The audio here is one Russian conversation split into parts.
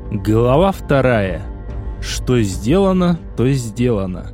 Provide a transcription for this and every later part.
Глава 2. Что сделано, то сделано.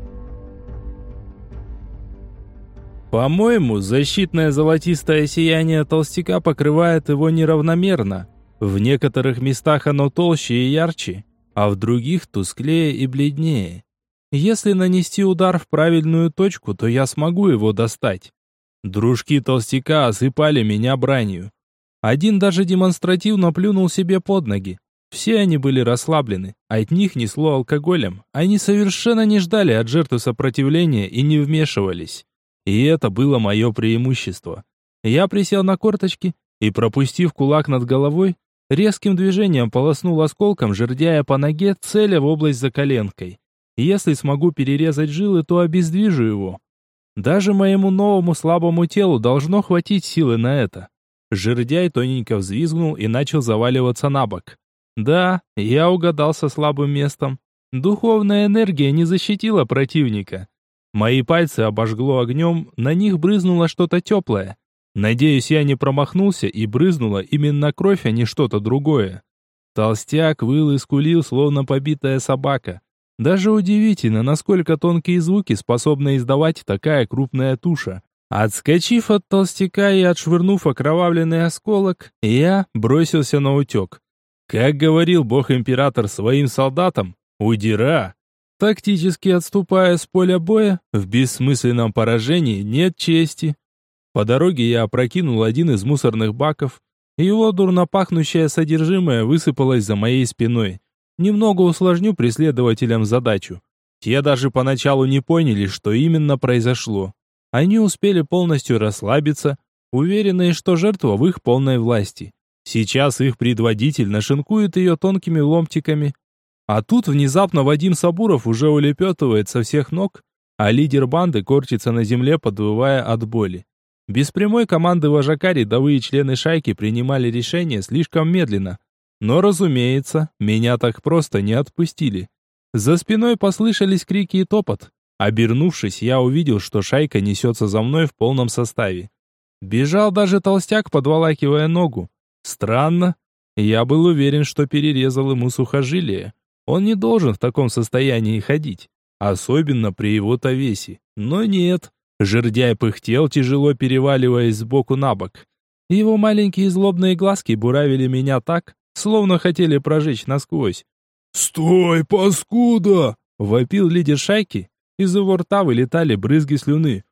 По-моему, защитное золотистое сияние толстяка покрывает его неравномерно. В некоторых местах оно толще и ярче, а в других тусклее и бледнее. Если нанести удар в правильную точку, то я смогу его достать. Дружки толстяка осыпали меня бранью. Один даже демонстративно плюнул себе под ноги. Все они были расслаблены, от них несло алкоголем. Они совершенно не ждали от жертвы сопротивления и не вмешивались. И это было мое преимущество. Я присел на корточки и, пропустив кулак над головой, резким движением полоснул осколком жердяя по ноге, целя в область за коленкой. Если смогу перерезать жилы, то обездвижу его. Даже моему новому слабому телу должно хватить силы на это. Жердяй тоненько взвизгнул и начал заваливаться на бок. Да, я угадал со слабым местом. Духовная энергия не защитила противника. Мои пальцы обожгло огнем, на них брызнуло что-то теплое. Надеюсь, я не промахнулся и брызнула именно кровь, а не что-то другое. Толстяк выл и скулил, словно побитая собака. Даже удивительно, насколько тонкие звуки способна издавать такая крупная туша. Отскочив от толстяка и отшвырнув окровавленный осколок, я бросился на утек. Как говорил бог-император своим солдатам, удира. Тактически отступая с поля боя, в бессмысленном поражении нет чести. По дороге я опрокинул один из мусорных баков, и его дурно пахнущее содержимое высыпалось за моей спиной. Немного усложню преследователям задачу. Те даже поначалу не поняли, что именно произошло. Они успели полностью расслабиться, уверенные, что жертва в их полной власти. Сейчас их предводитель нашинкует ее тонкими ломтиками. А тут внезапно Вадим Сабуров уже улепетывает со всех ног, а лидер банды корчится на земле, подвывая от боли. Без прямой команды вожака рядовые члены шайки принимали решение слишком медленно. Но, разумеется, меня так просто не отпустили. За спиной послышались крики и топот. Обернувшись, я увидел, что шайка несется за мной в полном составе. Бежал даже толстяк, подволакивая ногу. Странно. Я был уверен, что перерезал ему сухожилие. Он не должен в таком состоянии ходить, особенно при его-то весе. Но нет. Жердяй пыхтел, тяжело переваливаясь сбоку на бок. Его маленькие злобные глазки буравили меня так, словно хотели прожечь насквозь. «Стой, паскуда!» — вопил лидер шайки. Из его рта вылетали брызги слюны.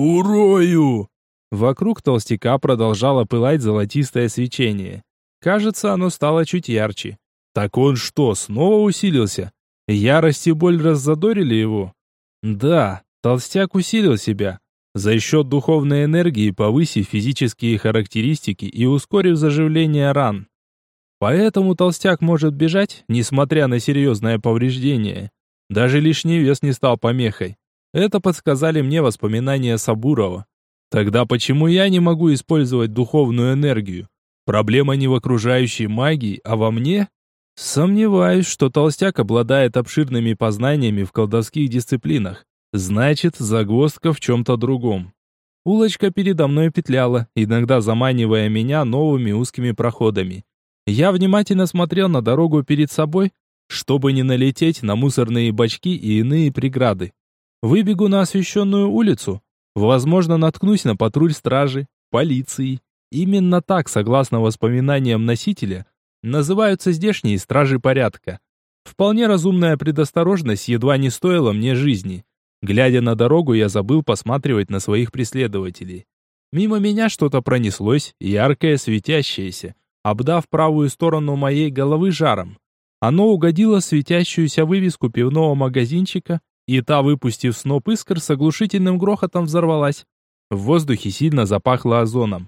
«Урою!» Вокруг толстяка продолжало пылать золотистое свечение. Кажется, оно стало чуть ярче. Так он что, снова усилился? Ярость и боль раззадорили его? Да, толстяк усилил себя. За счет духовной энергии повысив физические характеристики и ускорив заживление ран. Поэтому толстяк может бежать, несмотря на серьезное повреждение. Даже лишний вес не стал помехой. Это подсказали мне воспоминания Сабурова. Тогда почему я не могу использовать духовную энергию? Проблема не в окружающей магии, а во мне? Сомневаюсь, что толстяк обладает обширными познаниями в колдовских дисциплинах. Значит, загвоздка в чем-то другом. Улочка передо мной петляла, иногда заманивая меня новыми узкими проходами. Я внимательно смотрел на дорогу перед собой, чтобы не налететь на мусорные бачки и иные преграды. Выбегу на освещенную улицу. Возможно, наткнусь на патруль стражи, полиции. Именно так, согласно воспоминаниям носителя, называются здешние стражи порядка. Вполне разумная предосторожность едва не стоила мне жизни. Глядя на дорогу, я забыл посматривать на своих преследователей. Мимо меня что-то пронеслось, яркое, светящееся, обдав правую сторону моей головы жаром. Оно угодило в светящуюся вывеску пивного магазинчика, и та, выпустив сноп искр, с оглушительным грохотом взорвалась. В воздухе сильно запахло озоном.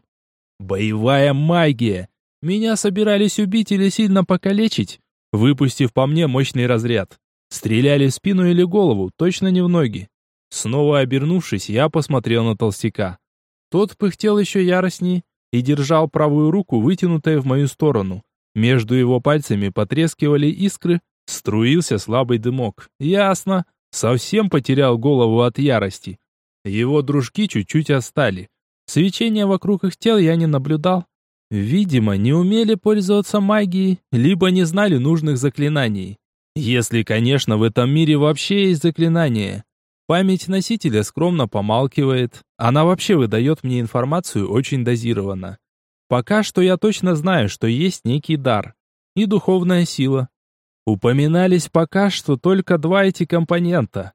Боевая магия! Меня собирались убить или сильно покалечить, выпустив по мне мощный разряд. Стреляли в спину или голову, точно не в ноги. Снова обернувшись, я посмотрел на толстяка. Тот пыхтел еще яростней и держал правую руку, вытянутой в мою сторону. Между его пальцами потрескивали искры, струился слабый дымок. Ясно. Совсем потерял голову от ярости. Его дружки чуть-чуть отстали. Свечения вокруг их тел я не наблюдал. Видимо, не умели пользоваться магией, либо не знали нужных заклинаний. Если, конечно, в этом мире вообще есть заклинания. Память носителя скромно помалкивает. Она вообще выдает мне информацию очень дозированно. Пока что я точно знаю, что есть некий дар и духовная сила. Упоминались пока что только два эти компонента.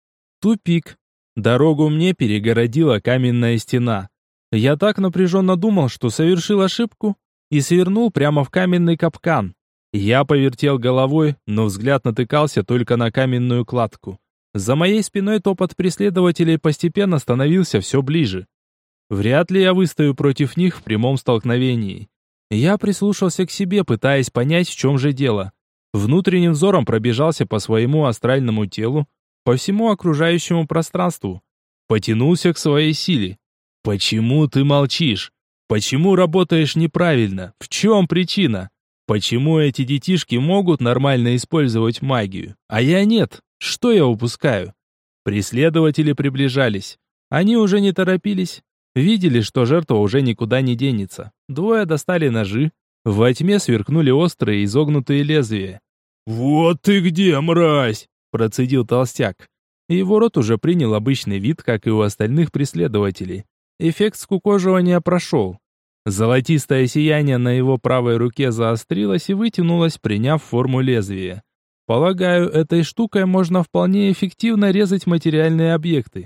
Тупик. Дорогу мне перегородила каменная стена. Я так напряженно думал, что совершил ошибку и свернул прямо в каменный капкан. Я повертел головой, но взгляд натыкался только на каменную кладку. За моей спиной топот преследователей постепенно становился все ближе. Вряд ли я выстою против них в прямом столкновении. Я прислушался к себе, пытаясь понять, в чем же дело. Внутренним взором пробежался по своему астральному телу, по всему окружающему пространству. Потянулся к своей силе. Почему ты молчишь? Почему работаешь неправильно? В чем причина? Почему эти детишки могут нормально использовать магию, а я нет? Что я упускаю? Преследователи приближались. Они уже не торопились. Видели, что жертва уже никуда не денется. Двое достали ножи. Во тьме сверкнули острые изогнутые лезвия. «Вот ты где, мразь!» – процедил толстяк. Его рот уже принял обычный вид, как и у остальных преследователей. Эффект скукоживания прошел. Золотистое сияние на его правой руке заострилось и вытянулось, приняв форму лезвия. Полагаю, этой штукой можно вполне эффективно резать материальные объекты.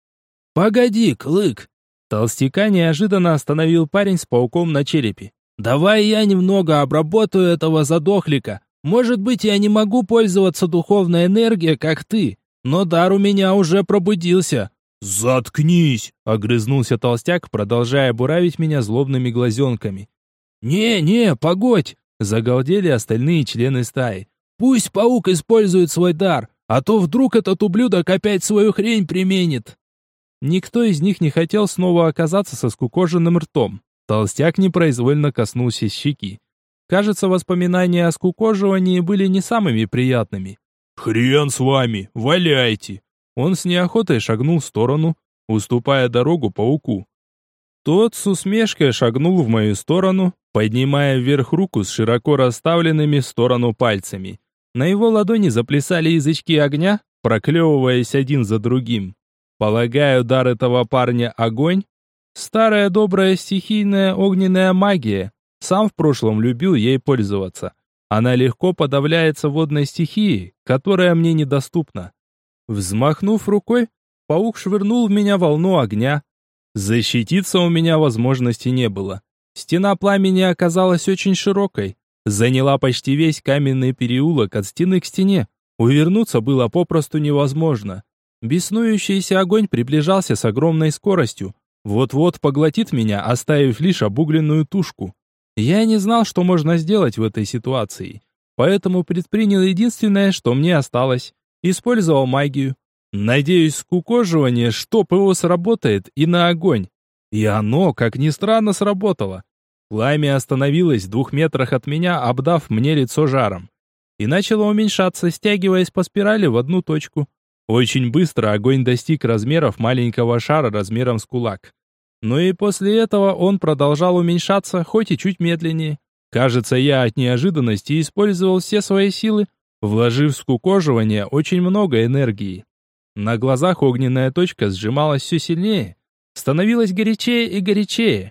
«Погоди, Клык!» Толстяка неожиданно остановил парень с пауком на черепе. «Давай я немного обработаю этого задохлика. Может быть, я не могу пользоваться духовной энергией, как ты, но дар у меня уже пробудился». «Заткнись!» — огрызнулся толстяк, продолжая буравить меня злобными глазенками. «Не, погодь!» — загалдели остальные члены стаи. «Пусть паук использует свой дар, а то вдруг этот ублюдок опять свою хрень применит!» Никто из них не хотел снова оказаться со скукоженным ртом. Толстяк непроизвольно коснулся щеки. Кажется, воспоминания о скукоживании были не самыми приятными. «Хрен с вами, валяйте!» Он с неохотой шагнул в сторону, уступая дорогу пауку. Тот с усмешкой шагнул в мою сторону, поднимая вверх руку с широко расставленными в сторону пальцами. На его ладони заплясали язычки огня, проклевываясь один за другим. Полагаю, дар этого парня — огонь? Старая добрая стихийная огненная магия. Сам в прошлом любил ей пользоваться. Она легко подавляется водной стихией, которая мне недоступна. Взмахнув рукой, паук швырнул в меня волну огня. Защититься у меня возможности не было. Стена пламени оказалась очень широкой. Заняла почти весь каменный переулок от стены к стене. Увернуться было попросту невозможно. Беснующийся огонь приближался с огромной скоростью. Вот-вот поглотит меня, оставив лишь обугленную тушку. Я не знал, что можно сделать в этой ситуации. Поэтому предпринял единственное, что мне осталось. Использовал магию. Надеюсь, скукоживание, чтоб его сработает, и на огонь. И оно, как ни странно, сработало. Пламя остановилось в 2 метрах от меня, обдав мне лицо жаром. И начало уменьшаться, стягиваясь по спирали в одну точку. Очень быстро огонь достиг размеров маленького шара размером с кулак. Но и после этого он продолжал уменьшаться, хоть и чуть медленнее. Кажется, я от неожиданности использовал все свои силы, вложив в скукоживание очень много энергии. На глазах огненная точка сжималась все сильнее, становилась горячее и горячее.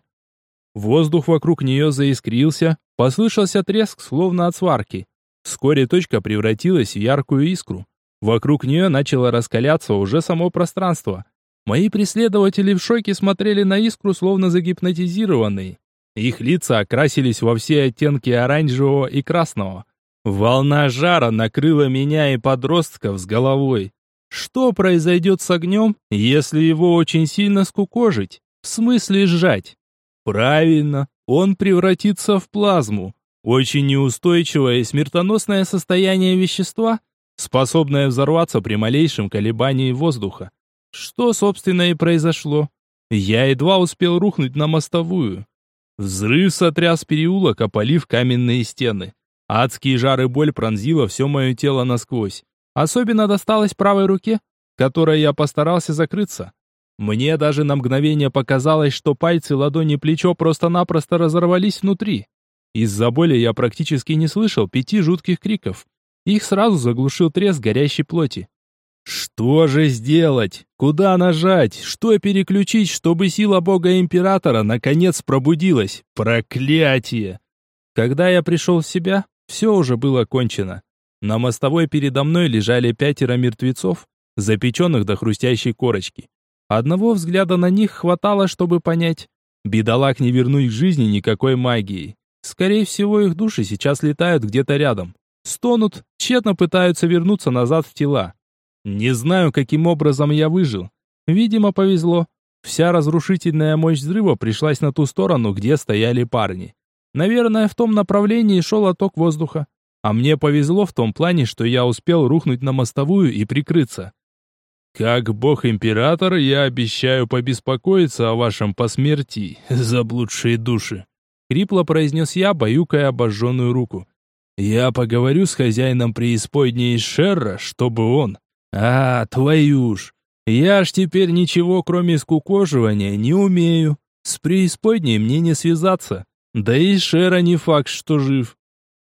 Воздух вокруг нее заискрился, послышался треск, словно от сварки. Вскоре точка превратилась в яркую искру. Вокруг нее начало раскаляться уже само пространство. Мои преследователи в шоке смотрели на искру, словно загипнотизированные. Их лица окрасились во все оттенки оранжевого и красного. Волна жара накрыла меня и подростков с головой. Что произойдет с огнем, если его очень сильно скукожить? В смысле сжать? Правильно, он превратится в плазму. Очень неустойчивое и смертоносное состояние вещества, способное взорваться при малейшем колебании воздуха. Что, собственно, и произошло. Я едва успел рухнуть на мостовую. Взрыв сотряс переулок, опалив каменные стены. Адский жар и боль пронзила все мое тело насквозь. Особенно досталось правой руке, которой я постарался закрыться. Мне даже на мгновение показалось, что пальцы, ладони, плечо просто-напросто разорвались внутри. Из-за боли я практически не слышал 5 жутких криков. Их сразу заглушил треск горящей плоти. Что же сделать? Куда нажать? Что переключить, чтобы сила бога-императора наконец пробудилась? Проклятие! Когда я пришел в себя, все уже было кончено. На мостовой передо мной лежали 5 мертвецов, запеченных до хрустящей корочки. Одного взгляда на них хватало, чтобы понять. Бедолаг не вернуть к жизни никакой магией. Скорее всего, их души сейчас летают где-то рядом. Стонут, тщетно пытаются вернуться назад в тела. Не знаю, каким образом я выжил. Видимо, повезло. Вся разрушительная мощь взрыва пришлась на ту сторону, где стояли парни. Наверное, в том направлении шел отток воздуха. А мне повезло в том плане, что я успел рухнуть на мостовую и прикрыться. Как бог-император, я обещаю побеспокоиться о вашем посмертии, заблудшие души. Хрипло произнес я, баюкая обожженную руку. Я поговорю с хозяином преисподней из Шерра, чтобы он... твою ж! Я ж теперь ничего, кроме скукоживания, не умею. С преисподней мне не связаться. Да и Шерра не факт, что жив.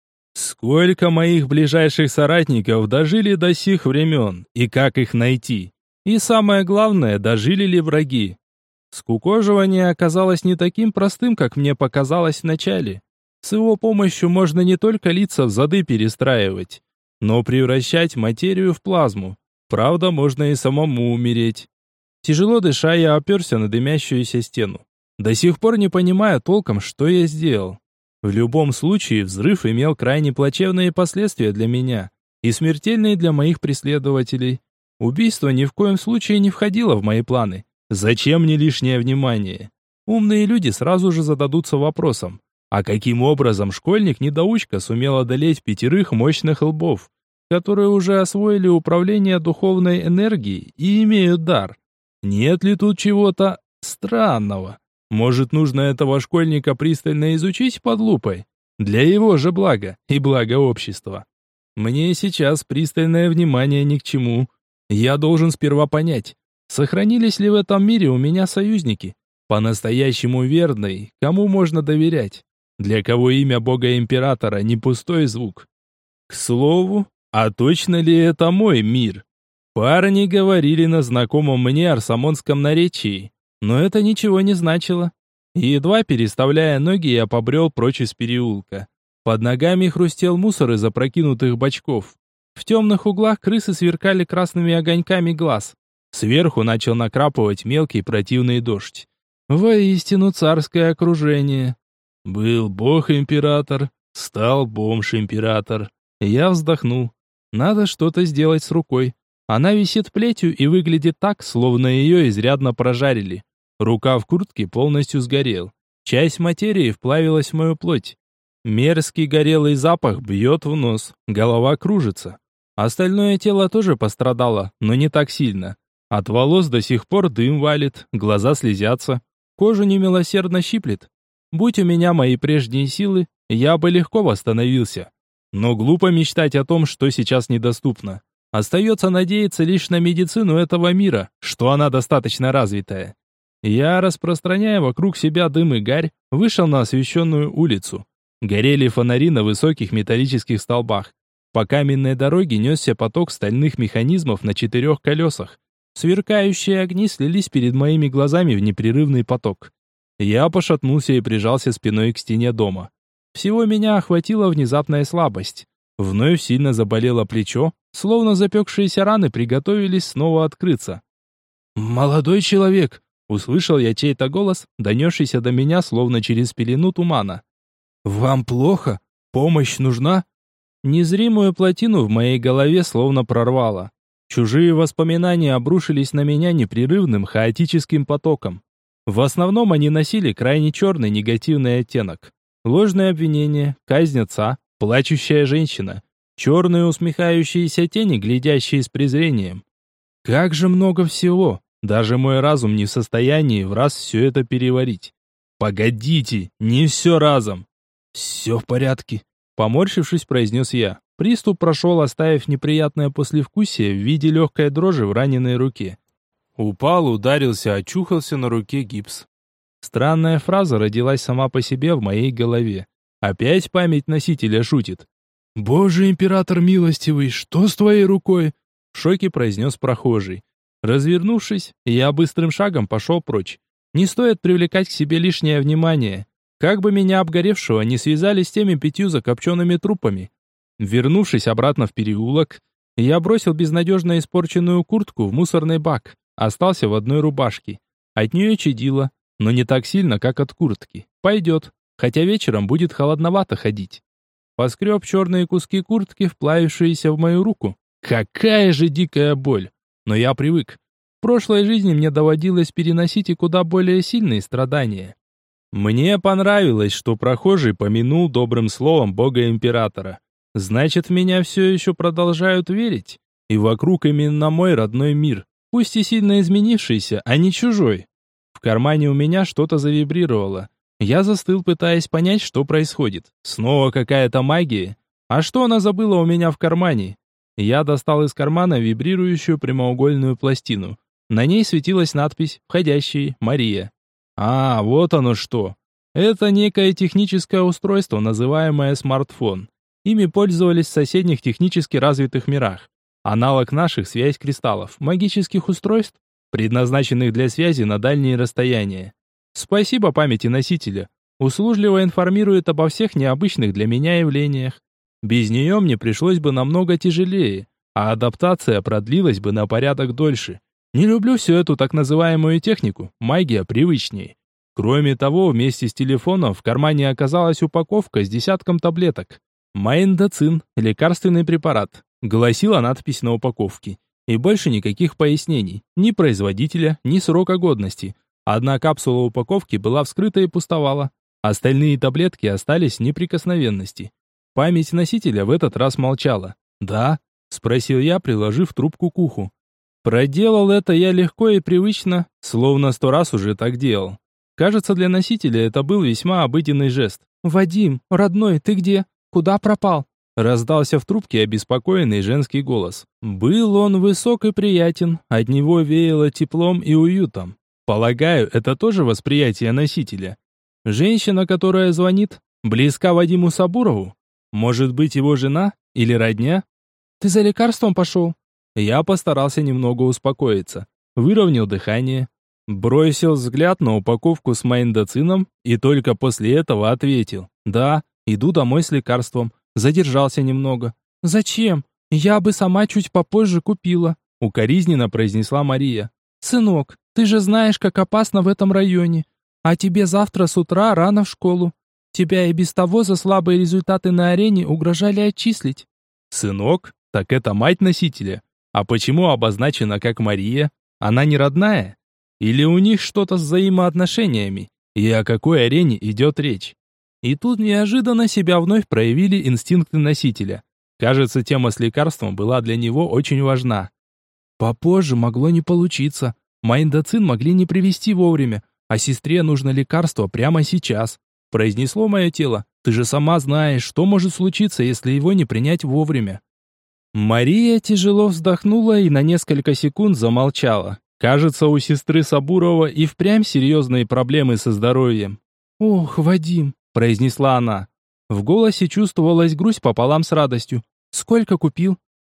Сколько моих ближайших соратников дожили до сих времен, и как их найти? И самое главное, дожили ли враги? Скукоживание оказалось не таким простым, как мне показалось вначале. С его помощью можно не только лица в зады перестраивать, но превращать материю в плазму. Правда, можно и самому умереть. Тяжело дыша, я оперся на дымящуюся стену. До сих пор не понимаю толком, что я сделал. В любом случае, взрыв имел крайне плачевные последствия для меня и смертельные для моих преследователей. Убийство ни в коем случае не входило в мои планы. Зачем мне лишнее внимание? Умные люди сразу же зададутся вопросом, а каким образом школьник-недоучка сумел одолеть 5 мощных лбов, которые уже освоили управление духовной энергией и имеют дар? Нет ли тут чего-то странного? Может, нужно этого школьника пристально изучить под лупой? Для его же блага и блага общества. Мне сейчас пристальное внимание ни к чему. Я должен сперва понять, сохранились ли в этом мире у меня союзники, по-настоящему верные, кому можно доверять, для кого имя бога-императора не пустой звук. К слову, а точно ли это мой мир? Парни говорили на знакомом мне арсамонском наречии, но это ничего не значило. Едва переставляя ноги, я побрел прочь из переулка. Под ногами хрустел мусор из опрокинутых бочков. В темных углах крысы сверкали красными огоньками глаз. Сверху начал накрапывать мелкий противный дождь. Воистину царское окружение. Был бог-император, стал бомж-император. Я вздохнул. Надо что-то сделать с рукой. Она висит плетью и выглядит так, словно ее изрядно прожарили. Рукав куртки полностью сгорел. Часть материи вплавилась в мою плоть. Мерзкий горелый запах бьет в нос, голова кружится. Остальное тело тоже пострадало, но не так сильно. От волос до сих пор дым валит, глаза слезятся, кожу немилосердно щиплет. Будь у меня мои прежние силы, я бы легко восстановился. Но глупо мечтать о том, что сейчас недоступно. Остается надеяться лишь на медицину этого мира, что она достаточно развитая. Я, распространяя вокруг себя дым и гарь, вышел на освещенную улицу. Горели фонари на высоких металлических столбах. По каменной дороге несся поток стальных механизмов на 4 колесах. Сверкающие огни слились перед моими глазами в непрерывный поток. Я пошатнулся и прижался спиной к стене дома. Всего меня охватила внезапная слабость. Вновь сильно заболело плечо, словно запекшиеся раны приготовились снова открыться. «Молодой человек!» — услышал я чей-то голос, донесшийся до меня словно через пелену тумана. «Вам плохо? Помощь нужна?» Незримую плотину в моей голове словно прорвало. Чужие воспоминания обрушились на меня непрерывным хаотическим потоком. В основном они носили крайне черный негативный оттенок. Ложные обвинения, казнь отца, плачущая женщина, черные усмехающиеся тени, глядящие с презрением. Как же много всего! Даже мой разум не в состоянии в раз все это переварить. Погодите, не все разом. «Все в порядке», — поморщившись, произнес я. Приступ прошел, оставив неприятное послевкусие в виде легкой дрожи в раненой руке. Упал, ударился, очухался, на руке гипс. Странная фраза родилась сама по себе в моей голове. Опять память носителя шутит. «Боже, император милостивый, что с твоей рукой?» В шоке произнес прохожий. Развернувшись, я быстрым шагом пошел прочь. Не стоит привлекать к себе лишнее внимание. Как бы меня обгоревшего не связали с теми 5 закопченными трупами. Вернувшись обратно в переулок, я бросил безнадежно испорченную куртку в мусорный бак. Остался в одной рубашке. От нее чадило, но не так сильно, как от куртки. Пойдет, хотя вечером будет холодновато ходить. Поскреб черные куски куртки, вплавившиеся в мою руку. Какая же дикая боль! Но я привык. В прошлой жизни мне доводилось переносить и куда более сильные страдания. Мне понравилось, что прохожий помянул добрым словом бога-императора. Значит, в меня все еще продолжают верить. И вокруг именно мой родной мир. Пусть и сильно изменившийся, а не чужой. В кармане у меня что-то завибрировало. Я застыл, пытаясь понять, что происходит. Снова какая-то магия? А что она забыла у меня в кармане? Я достал из кармана вибрирующую прямоугольную пластину. На ней светилась надпись «Входящий, Мария». А, вот оно что. Это некое техническое устройство, называемое смартфон. Ими пользовались в соседних технически развитых мирах. Аналог наших связь-кристаллов, магических устройств, предназначенных для связи на дальние расстояния. Спасибо памяти носителя. Услужливо информирует обо всех необычных для меня явлениях. Без нее мне пришлось бы намного тяжелее, а адаптация продлилась бы на порядок дольше. Не люблю всю эту так называемую технику, магия привычней. Кроме того, вместе с телефоном в кармане оказалась упаковка с десятком таблеток. Маиндоцин, лекарственный препарат, гласила надпись на упаковке. И больше никаких пояснений, ни производителя, ни срока годности. Одна капсула упаковки была вскрыта и пустовала. Остальные таблетки остались в неприкосновенности. Память носителя в этот раз молчала. «Да?» – спросил я, приложив трубку к уху. Проделал это я легко и привычно, словно 100 раз уже так делал. Кажется, для носителя это был весьма обыденный жест. «Вадим, родной, ты где? Куда пропал?» Раздался в трубке обеспокоенный женский голос. Был он высок и приятен, от него веяло теплом и уютом. Полагаю, это тоже восприятие носителя. Женщина, которая звонит, близка Вадиму Сабурову? Может быть, его жена или родня? «Ты за лекарством пошел?» Я постарался немного успокоиться. Выровнял дыхание. Бросил взгляд на упаковку с маиндоцином и только после этого ответил. «Да, иду домой с лекарством. Задержался немного». «Зачем? Я бы сама чуть попозже купила», укоризненно произнесла Мария. «Сынок, ты же знаешь, как опасно в этом районе. А тебе завтра с утра рано в школу. Тебя и без того за слабые результаты на арене угрожали отчислить». «Сынок? Так это мать носителя. А почему обозначена как Мария? Она не родная? Или у них что-то с взаимоотношениями? И о какой арене идет речь?» И тут неожиданно себя вновь проявили инстинкты носителя. Кажется, тема с лекарством была для него очень важна. «Попозже могло не получиться. Маиндоцин могли не привезти вовремя, а сестре нужно лекарство прямо сейчас», произнесло мое тело. «Ты же сама знаешь, что может случиться, если его не принять вовремя». Мария тяжело вздохнула и на несколько секунд замолчала. Кажется, у сестры Сабурова и впрямь серьезные проблемы со здоровьем. «Ох, Вадим», произнесла она. В голосе чувствовалась грусть пополам с радостью. «Сколько купил?»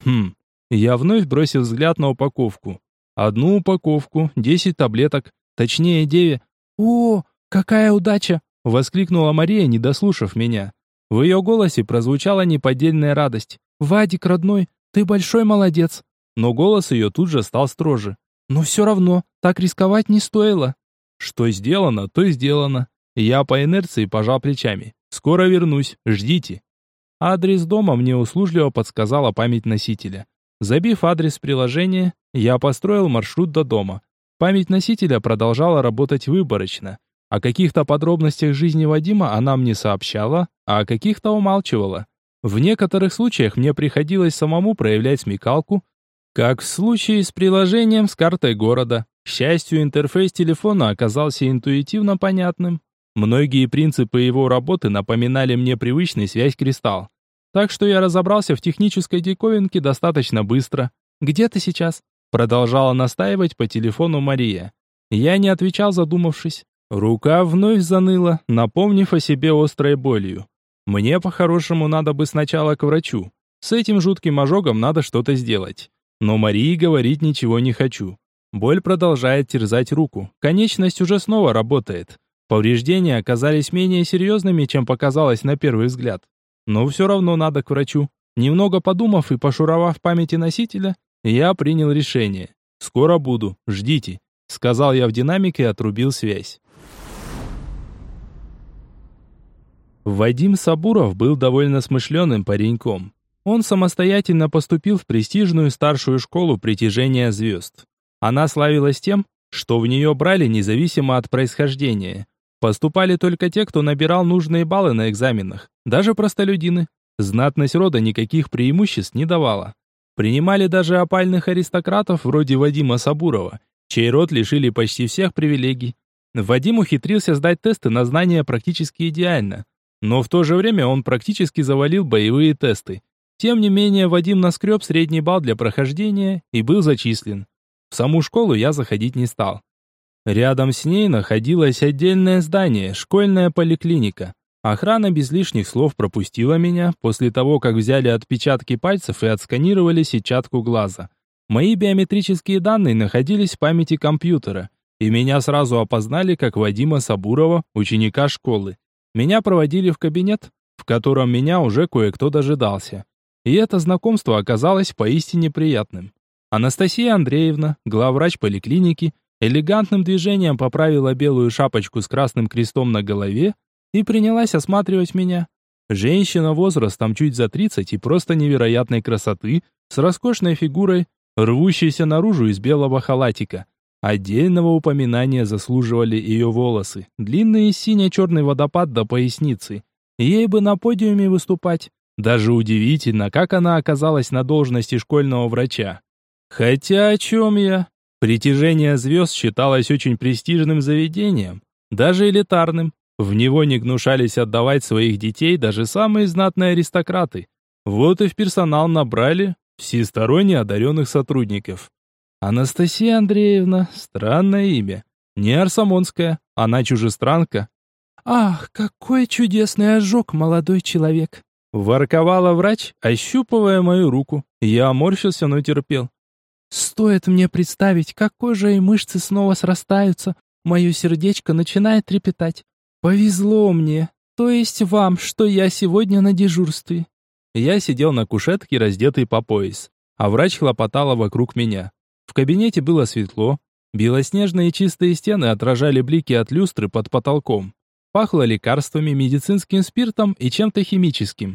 Я вновь бросил взгляд на упаковку. Одну упаковку, 10 таблеток, точнее 9. «О, какая удача!» воскликнула Мария, не дослушав меня. В ее голосе прозвучала неподдельная радость. «Вадик, родной, ты большой молодец!» Но голос ее тут же стал строже. «Но все равно, так рисковать не стоило». Что сделано, то сделано. Я по инерции пожал плечами. «Скоро вернусь, ждите». Адрес дома мне услужливо подсказала память носителя. Забив адрес приложения, я построил маршрут до дома. Память носителя продолжала работать выборочно. О каких-то подробностях жизни Вадима она мне сообщала, а о каких-то умалчивала. В некоторых случаях мне приходилось самому проявлять смекалку, как в случае с приложением с картой города. К счастью, интерфейс телефона оказался интуитивно понятным. Многие принципы его работы напоминали мне привычный связь-кристалл. Так что я разобрался в технической диковинке достаточно быстро. «Где ты сейчас?» продолжала настаивать по телефону Мария. Я не отвечал, задумавшись. Рука вновь заныла, напомнив о себе острой болью. Мне по-хорошему надо бы сначала к врачу. С этим жутким ожогом надо что-то сделать. Но Марии говорить ничего не хочу. Боль продолжает терзать руку. Конечность уже снова работает. Повреждения оказались менее серьезными, чем показалось на первый взгляд. Но все равно надо к врачу. Немного подумав и пошуровав в памяти носителя, я принял решение. «Скоро буду, ждите», — сказал я в динамик и отрубил связь. Вадим Сабуров был довольно смышленым пареньком. Он самостоятельно поступил в престижную старшую школу притяжения звезд. Она славилась тем, что в нее брали независимо от происхождения. Поступали только те, кто набирал нужные баллы на экзаменах, даже простолюдины. Знатность рода никаких преимуществ не давала. Принимали даже опальных аристократов вроде Вадима Сабурова, чей род лишили почти всех привилегий. Вадим ухитрился сдать тесты на знания практически идеально, но в то же время он практически завалил боевые тесты. Тем не менее, Вадим наскреб средний балл для прохождения и был зачислен. В саму школу я заходить не стал. Рядом с ней находилось отдельное здание, школьная поликлиника. Охрана без лишних слов пропустила меня после того, как взяли отпечатки пальцев и отсканировали сетчатку глаза. Мои биометрические данные находились в памяти компьютера, и меня сразу опознали как Вадима Сабурова, ученика школы. Меня проводили в кабинет, в котором меня уже кое-кто дожидался. И это знакомство оказалось поистине приятным. Анастасия Андреевна, главврач поликлиники, элегантным движением поправила белую шапочку с красным крестом на голове и принялась осматривать меня. Женщина возрастом чуть за 30 и просто невероятной красоты, с роскошной фигурой, рвущейся наружу из белого халатика. Отдельного упоминания заслуживали ее волосы, длинный сине-черный водопад до поясницы. Ей бы на подиуме выступать. Даже удивительно, как она оказалась на должности школьного врача. Хотя о чем я? Притяжение звезд считалось очень престижным заведением, даже элитарным. В него не гнушались отдавать своих детей даже самые знатные аристократы. Вот и в персонал набрали всесторонне одаренных сотрудников. Анастасия Андреевна, странное имя. Не Арсамонская, она чужестранка. «Ах, какой чудесный ожог, молодой человек!» Ворковала врач, ощупывая мою руку. Я морщился, но терпел. «Стоит мне представить, как кожа и мышцы снова срастаются, мое сердечко начинает трепетать. Повезло мне, то есть вам, что я сегодня на дежурстве». Я сидел на кушетке, раздетый по пояс, а врач хлопотала вокруг меня. В кабинете было светло, белоснежные чистые стены отражали блики от люстры под потолком. Пахло лекарствами, медицинским спиртом и чем-то химическим.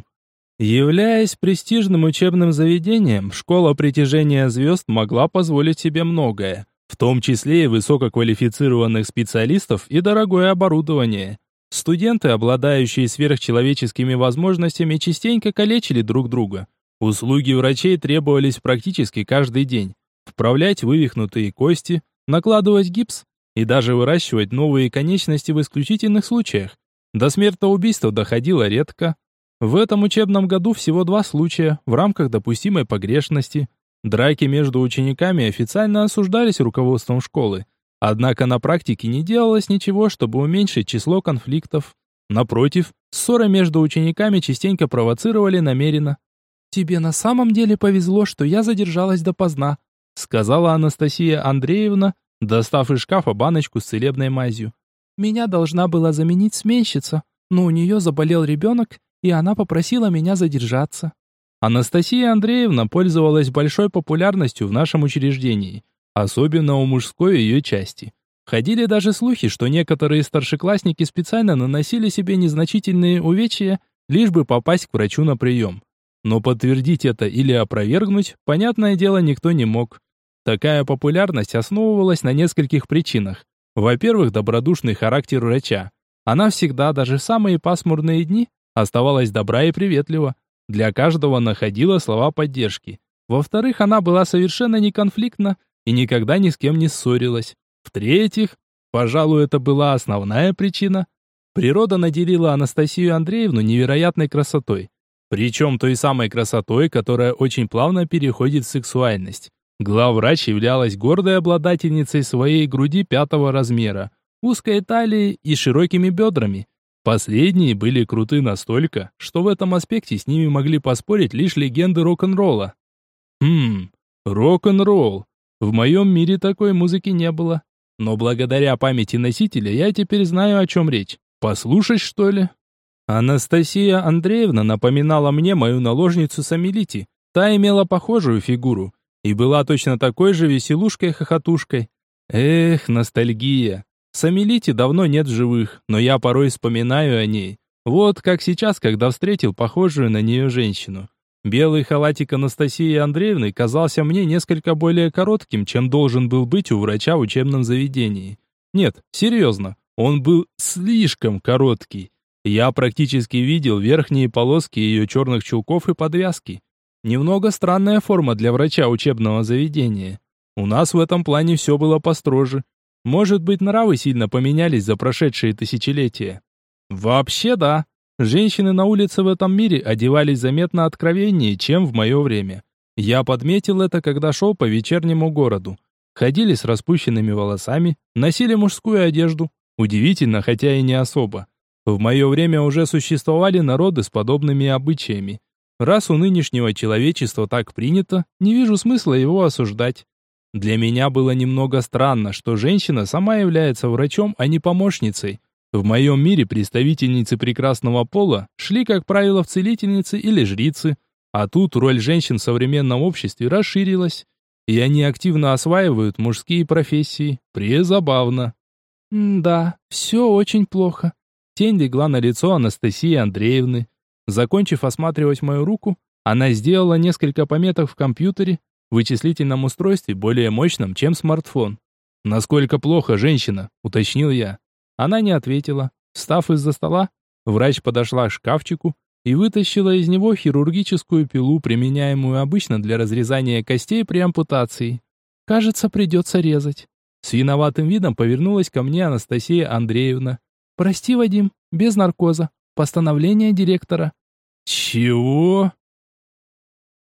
Являясь престижным учебным заведением, школа притяжения звезд могла позволить себе многое, в том числе и высококвалифицированных специалистов и дорогое оборудование. Студенты, обладающие сверхчеловеческими возможностями, частенько калечили друг друга. Услуги врачей требовались практически каждый день. Вправлять вывихнутые кости, накладывать гипс и даже выращивать новые конечности в исключительных случаях. До смертоубийства доходило редко. В этом учебном году всего 2 случая в рамках допустимой погрешности. Драки между учениками официально осуждались руководством школы. Однако на практике не делалось ничего, чтобы уменьшить число конфликтов. Напротив, ссоры между учениками частенько провоцировали намеренно. «Тебе на самом деле повезло, что я задержалась допоздна», сказала Анастасия Андреевна, достав из шкафа баночку с целебной мазью. «Меня должна была заменить сменщица, но у нее заболел ребенок, и она попросила меня задержаться». Анастасия Андреевна пользовалась большой популярностью в нашем учреждении, особенно у мужской ее части. Ходили даже слухи, что некоторые старшеклассники специально наносили себе незначительные увечья, лишь бы попасть к врачу на прием. Но подтвердить это или опровергнуть, понятное дело, никто не мог. Такая популярность основывалась на нескольких причинах. Во-первых, добродушный характер врача. Она всегда, даже в самые пасмурные дни, оставалась добра и приветлива. Для каждого находила слова поддержки. Во-вторых, она была совершенно неконфликтна и никогда ни с кем не ссорилась. В-третьих, пожалуй, это была основная причина. Природа наделила Анастасию Андреевну невероятной красотой. Причем той самой красотой, которая очень плавно переходит в сексуальность. Главврач являлась гордой обладательницей своей груди 5-го размера, узкой талии и широкими бедрами. Последние были круты настолько, что в этом аспекте с ними могли поспорить лишь легенды рок-н-ролла. Рок-н-ролл. В моем мире такой музыки не было. Но благодаря памяти носителя я теперь знаю, о чем речь. Послушать, что ли? Анастасия Андреевна напоминала мне мою наложницу Самилити. Та имела похожую фигуру и была точно такой же веселушкой-хохотушкой. Эх, ностальгия. Самилити давно нет в живых, но я порой вспоминаю о ней. Вот как сейчас, когда встретил похожую на нее женщину. Белый халатик Анастасии Андреевны казался мне несколько более коротким, чем должен был быть у врача в учебном заведении. Нет, серьезно, он был слишком короткий. Я практически видел верхние полоски ее черных чулков и подвязки. Немного странная форма для врача учебного заведения. У нас в этом плане все было построже. Может быть, нравы сильно поменялись за прошедшие тысячелетия. Вообще да. Женщины на улице в этом мире одевались заметно откровеннее, чем в мое время. Я подметил это, когда шел по вечернему городу. Ходили с распущенными волосами, носили мужскую одежду. Удивительно, хотя и не особо. В мое время уже существовали народы с подобными обычаями. Раз у нынешнего человечества так принято, не вижу смысла его осуждать. Для меня было немного странно, что женщина сама является врачом, а не помощницей. В моем мире представительницы прекрасного пола шли, как правило, в целительницы или жрицы, а тут роль женщин в современном обществе расширилась, и они активно осваивают мужские профессии. Презабавно. Да, все очень плохо. Тень легла на лицо Анастасии Андреевны. Закончив осматривать мою руку, она сделала несколько пометок в компьютере, вычислительном устройстве более мощном, чем смартфон. «Насколько плохо, женщина?» – уточнил я. Она не ответила. Встав из-за стола, врач подошла к шкафчику и вытащила из него хирургическую пилу, применяемую обычно для разрезания костей при ампутации. «Кажется, придется резать». С виноватым видом повернулась ко мне Анастасия Андреевна. «Прости, Вадим, без наркоза. Постановление директора». «Чего?»